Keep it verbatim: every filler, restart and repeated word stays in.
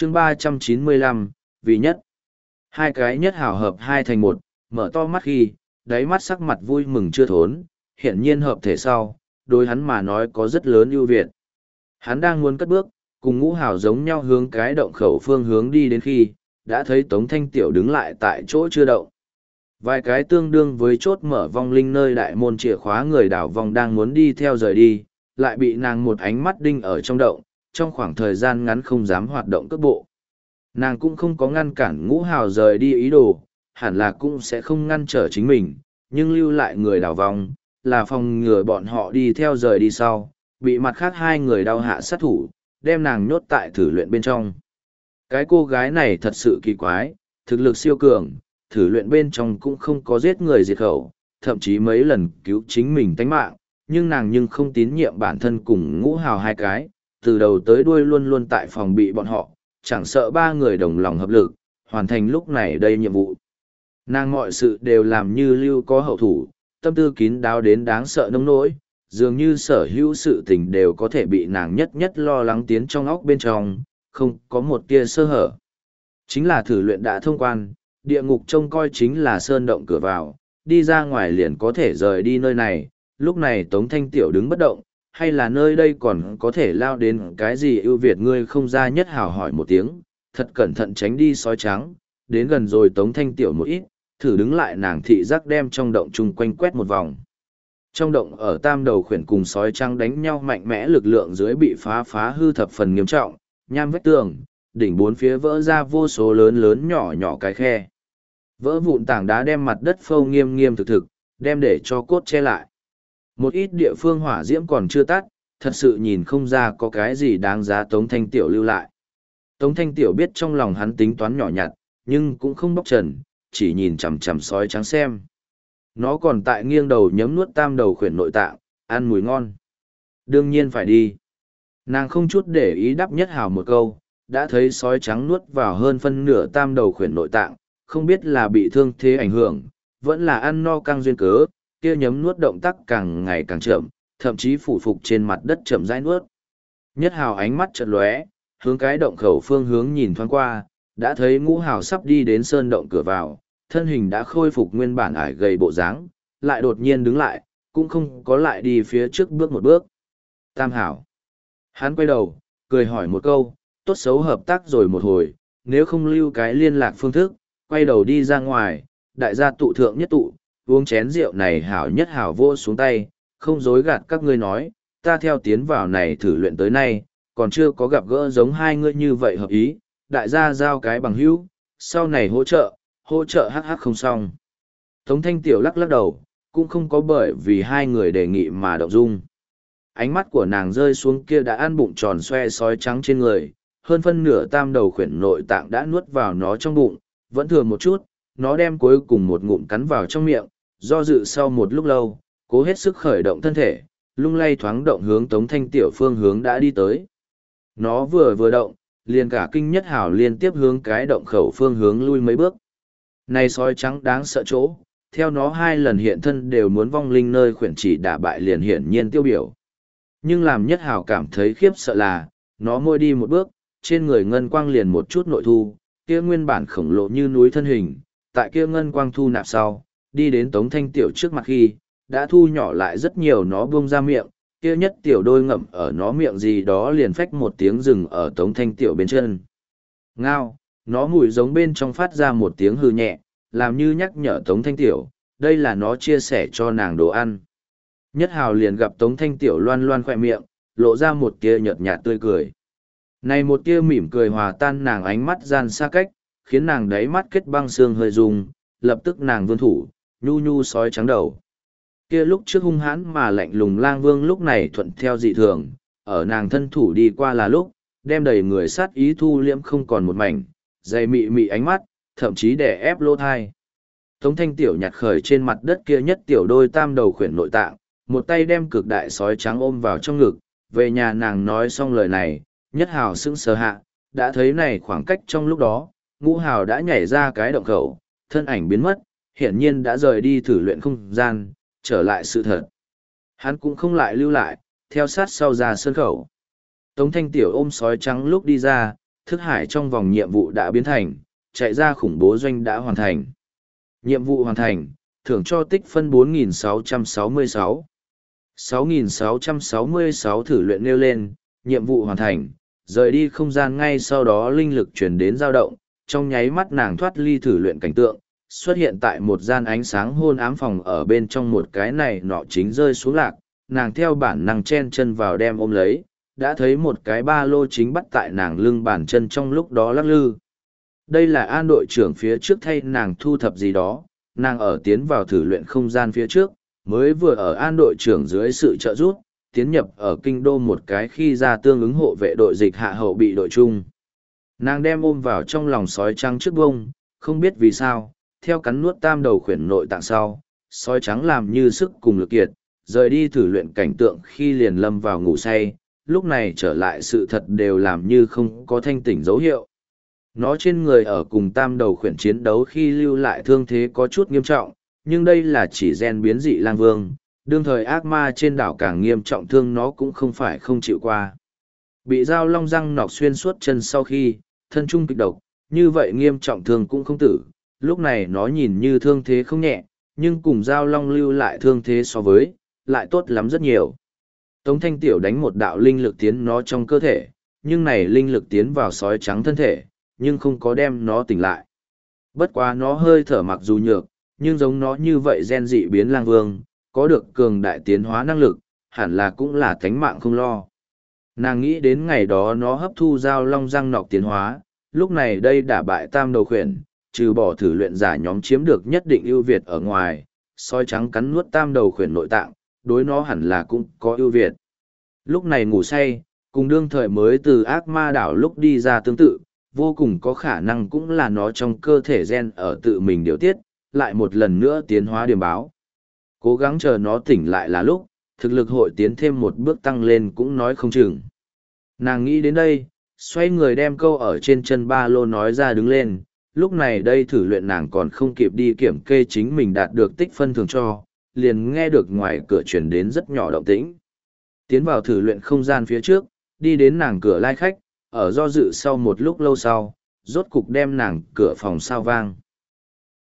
chương ba trăm chín mươi lăm, vì nhất. Hai cái nhất hảo hợp hai thành một, mở to mắt khi, đáy mắt sắc mặt vui mừng chưa thốn, hiển nhiên hợp thể sau, đối hắn mà nói có rất lớn ưu việt. Hắn đang muốn cất bước, cùng ngũ hảo giống nhau hướng cái động khẩu phương hướng đi đến khi, đã thấy Tống Thanh Tiểu đứng lại tại chỗ chưa động. Vài cái tương đương với chốt mở vong linh nơi đại môn chìa khóa người đảo vòng đang muốn đi theo rời đi, lại bị nàng một ánh mắt đinh ở trong động, trong khoảng thời gian ngắn không dám hoạt động cước bộ. Nàng cũng không có ngăn cản ngũ hào rời đi ý đồ, hẳn là cũng sẽ không ngăn trở chính mình, nhưng lưu lại người đảo vòng, là phòng ngừa bọn họ đi theo rời đi sau, bị mặt khác hai người đau hạ sát thủ, đem nàng nhốt tại thử luyện bên trong. Cái cô gái này thật sự kỳ quái, thực lực siêu cường, thử luyện bên trong cũng không có giết người diệt khẩu, thậm chí mấy lần cứu chính mình tánh mạng, nhưng nàng nhưng không tín nhiệm bản thân cùng ngũ hào hai cái, từ đầu tới đuôi luôn luôn tại phòng bị bọn họ, chẳng sợ ba người đồng lòng hợp lực, hoàn thành lúc này đây nhiệm vụ. Nàng mọi sự đều làm như lưu có hậu thủ, tâm tư kín đáo đến đáng sợ nông nỗi, dường như sở hữu sự tình đều có thể bị nàng nhất nhất lo lắng tiến trong óc bên trong, không có một tia sơ hở. Chính là thử luyện đã thông quan, địa ngục trông coi chính là sơn động cửa vào, đi ra ngoài liền có thể rời đi nơi này, lúc này Tống Thanh Tiểu đứng bất động, hay là nơi đây còn có thể lao đến cái gì ưu việt ngươi không ra nhất hào hỏi một tiếng, thật cẩn thận tránh đi sói trắng, đến gần rồi Tống Thanh Tiểu một ít, thử đứng lại nàng thị giác đem trong động chung quanh quét một vòng. Trong động ở tam đầu khuyển cùng sói trắng đánh nhau mạnh mẽ lực lượng dưới bị phá phá hư thập phần nghiêm trọng, nham vách tường, đỉnh bốn phía vỡ ra vô số lớn lớn nhỏ nhỏ cái khe. Vỡ vụn tảng đá đem mặt đất phâu nghiêm nghiêm thực thực, đem để cho cốt che lại. Một ít địa phương hỏa diễm còn chưa tắt, thật sự nhìn không ra có cái gì đáng giá Tống Thanh Tiểu lưu lại. Tống Thanh Tiểu biết trong lòng hắn tính toán nhỏ nhặt, nhưng cũng không bóc trần, chỉ nhìn chằm chằm sói trắng xem. Nó còn tại nghiêng đầu nhấm nuốt tam đầu khuyển nội tạng, ăn mùi ngon. Đương nhiên phải đi. Nàng không chút để ý đáp nhất hào một câu, đã thấy sói trắng nuốt vào hơn phân nửa tam đầu khuyển nội tạng, không biết là bị thương thế ảnh hưởng, vẫn là ăn no căng duyên cớ, kia nhấm nuốt động tác càng ngày càng chậm, thậm chí phủ phục trên mặt đất chậm rãi nuốt. Nhất hào ánh mắt chợt lóe, hướng cái động khẩu phương hướng nhìn thoáng qua, đã thấy ngũ hào sắp đi đến sơn động cửa vào, thân hình đã khôi phục nguyên bản ải gầy bộ dáng, lại đột nhiên đứng lại, cũng không có lại đi phía trước bước một bước. Tam hảo. Hắn quay đầu, cười hỏi một câu, tốt xấu hợp tác rồi một hồi, nếu không lưu cái liên lạc phương thức, quay đầu đi ra ngoài, đại gia tụ thượng nhất tụ, uống chén rượu này hảo nhất hảo vô xuống tay, không dối gạt các ngươi nói, ta theo tiến vào này thử luyện tới nay, còn chưa có gặp gỡ giống hai ngươi như vậy hợp ý, đại gia giao cái bằng hữu, sau này hỗ trợ, hỗ trợ hắc hắc không xong. Tống Thanh Tiểu lắc lắc đầu, cũng không có bởi vì hai người đề nghị mà động dung. Ánh mắt của nàng rơi xuống kia đã ăn bụng tròn xoe sói trắng trên người, hơn phân nửa tam đầu khuyển nội tạng đã nuốt vào nó trong bụng, vẫn thừa một chút, nó đem cuối cùng một ngụm cắn vào trong miệng, do dự sau một lúc lâu, cố hết sức khởi động thân thể, lung lay thoáng động hướng Tống Thanh Tiểu phương hướng đã đi tới. Nó vừa vừa động, liền cả kinh nhất hảo liên tiếp hướng cái động khẩu phương hướng lui mấy bước. Này sói trắng đáng sợ chỗ, theo nó hai lần hiện thân đều muốn vong linh nơi khuyển chỉ đả bại liền hiển nhiên tiêu biểu. Nhưng làm nhất hảo cảm thấy khiếp sợ là, nó môi đi một bước, trên người ngân quang liền một chút nội thu, kia nguyên bản khổng lồ như núi thân hình, tại kia ngân quang thu nạp sau, đi đến Tống Thanh Tiểu trước mặt khi, đã thu nhỏ lại rất nhiều nó buông ra miệng, kia nhất tiểu đôi ngậm ở nó miệng gì đó liền phách một tiếng rừng ở Tống Thanh Tiểu bên chân. Ngao, nó mùi giống bên trong phát ra một tiếng hư nhẹ, làm như nhắc nhở Tống Thanh Tiểu, đây là nó chia sẻ cho nàng đồ ăn. Nhất hào liền gặp Tống Thanh Tiểu loan loan khỏe miệng, lộ ra một tia nhợt nhạt tươi cười. Này một tia mỉm cười hòa tan nàng ánh mắt gian xa cách, khiến nàng đáy mắt kết băng xương hơi rung, lập tức nàng vươn thủ, nhu nhu sói trắng đầu. Kia lúc trước hung hãn mà lạnh lùng lang vương lúc này thuận theo dị thường, ở nàng thân thủ đi qua là lúc, đem đầy người sát ý thu liễm không còn một mảnh, dày mị mị ánh mắt, thậm chí đè ép lỗ thai. Tống Thanh Tiểu nhặt khởi trên mặt đất kia nhất tiểu đôi tam đầu khuyển nội tạng, một tay đem cực đại sói trắng ôm vào trong ngực, về nhà nàng nói xong lời này, nhất hào sững sờ hạ, đã thấy này khoảng cách trong lúc đó, ngũ hào đã nhảy ra cái động khẩu, thân ảnh biến mất, hiển nhiên đã rời đi thử luyện không gian, trở lại sự thật. Hắn cũng không lại lưu lại, theo sát sau ra sân khẩu. Tống Thanh Tiểu ôm sói trắng lúc đi ra, thức hải trong vòng nhiệm vụ đã biến thành, chạy ra khủng bố doanh đã hoàn thành. Nhiệm vụ hoàn thành, thưởng cho tích phân bốn nghìn sáu trăm sáu mươi sáu. sáu nghìn sáu trăm sáu mươi sáu thử luyện nêu lên, nhiệm vụ hoàn thành, rời đi không gian ngay sau đó linh lực chuyển đến dao động, trong nháy mắt nàng thoát ly thử luyện cảnh tượng, xuất hiện tại một gian ánh sáng hôn ám phòng ở bên trong một cái này nọ chính rơi xuống lạc, nàng theo bản năng chen chân vào đem ôm lấy, đã thấy một cái ba lô chính bắt tại nàng lưng bàn chân trong lúc đó lắc lư. Đây là An đội trưởng phía trước thay nàng thu thập gì đó, nàng ở tiến vào thử luyện không gian phía trước, mới vừa ở An đội trưởng dưới sự trợ giúp, tiến nhập ở kinh đô một cái khi ra tương ứng hộ vệ đội dịch hạ hậu bị đội chung. Nàng đem ôm vào trong lòng sói trắng trước bông, không biết vì sao, theo cắn nuốt tam đầu khuyển nội tạng sau, sói trắng làm như sức cùng lực kiệt, rời đi thử luyện cảnh tượng khi liền lâm vào ngủ say, lúc này trở lại sự thật đều làm như không có thanh tỉnh dấu hiệu. Nó trên người ở cùng tam đầu khuyển chiến đấu khi lưu lại thương thế có chút nghiêm trọng, nhưng đây là chỉ gen biến dị lang vương, đương thời ác ma trên đảo càng nghiêm trọng thương nó cũng không phải không chịu qua. Bị dao long răng nọc xuyên suốt chân sau khi, thân trung kịch độc, như vậy nghiêm trọng thương cũng không tử, lúc này nó nhìn như thương thế không nhẹ, nhưng cùng dao long lưu lại thương thế so với, lại tốt lắm rất nhiều. Tống Thanh Tiểu đánh một đạo linh lực tiến nó trong cơ thể, nhưng này linh lực tiến vào sói trắng thân thể, nhưng không có đem nó tỉnh lại. Bất quá nó hơi thở mặc dù nhược, nhưng giống nó như vậy gen dị biến lang vương, có được cường đại tiến hóa năng lực, hẳn là cũng là thánh mạng không lo. Nàng nghĩ đến ngày đó nó hấp thu dao long răng nọc tiến hóa, lúc này đây đả bại tam đầu khuyển, trừ bỏ thử luyện giả nhóm chiếm được nhất định ưu việt ở ngoài, sói trắng cắn nuốt tam đầu khuyển nội tạng, đối nó hẳn là cũng có ưu việt. Lúc này ngủ say, cùng đương thời mới từ ác ma đảo lúc đi ra tương tự, vô cùng có khả năng cũng là nó trong cơ thể gen ở tự mình điều tiết, lại một lần nữa tiến hóa điểm báo. Cố gắng chờ nó tỉnh lại là lúc, thực lực hội tiến thêm một bước tăng lên cũng nói không chừng. Nàng nghĩ đến đây, xoay người đem câu ở trên chân ba lô nói ra đứng lên, lúc này đây thử luyện nàng còn không kịp đi kiểm kê chính mình đạt được tích phân thường cho, liền nghe được ngoài cửa truyền đến rất nhỏ động tĩnh. Tiến vào thử luyện không gian phía trước, đi đến nàng cửa lai khách, ở do dự sau một lúc lâu sau, rốt cục đem nàng cửa phòng sao vang.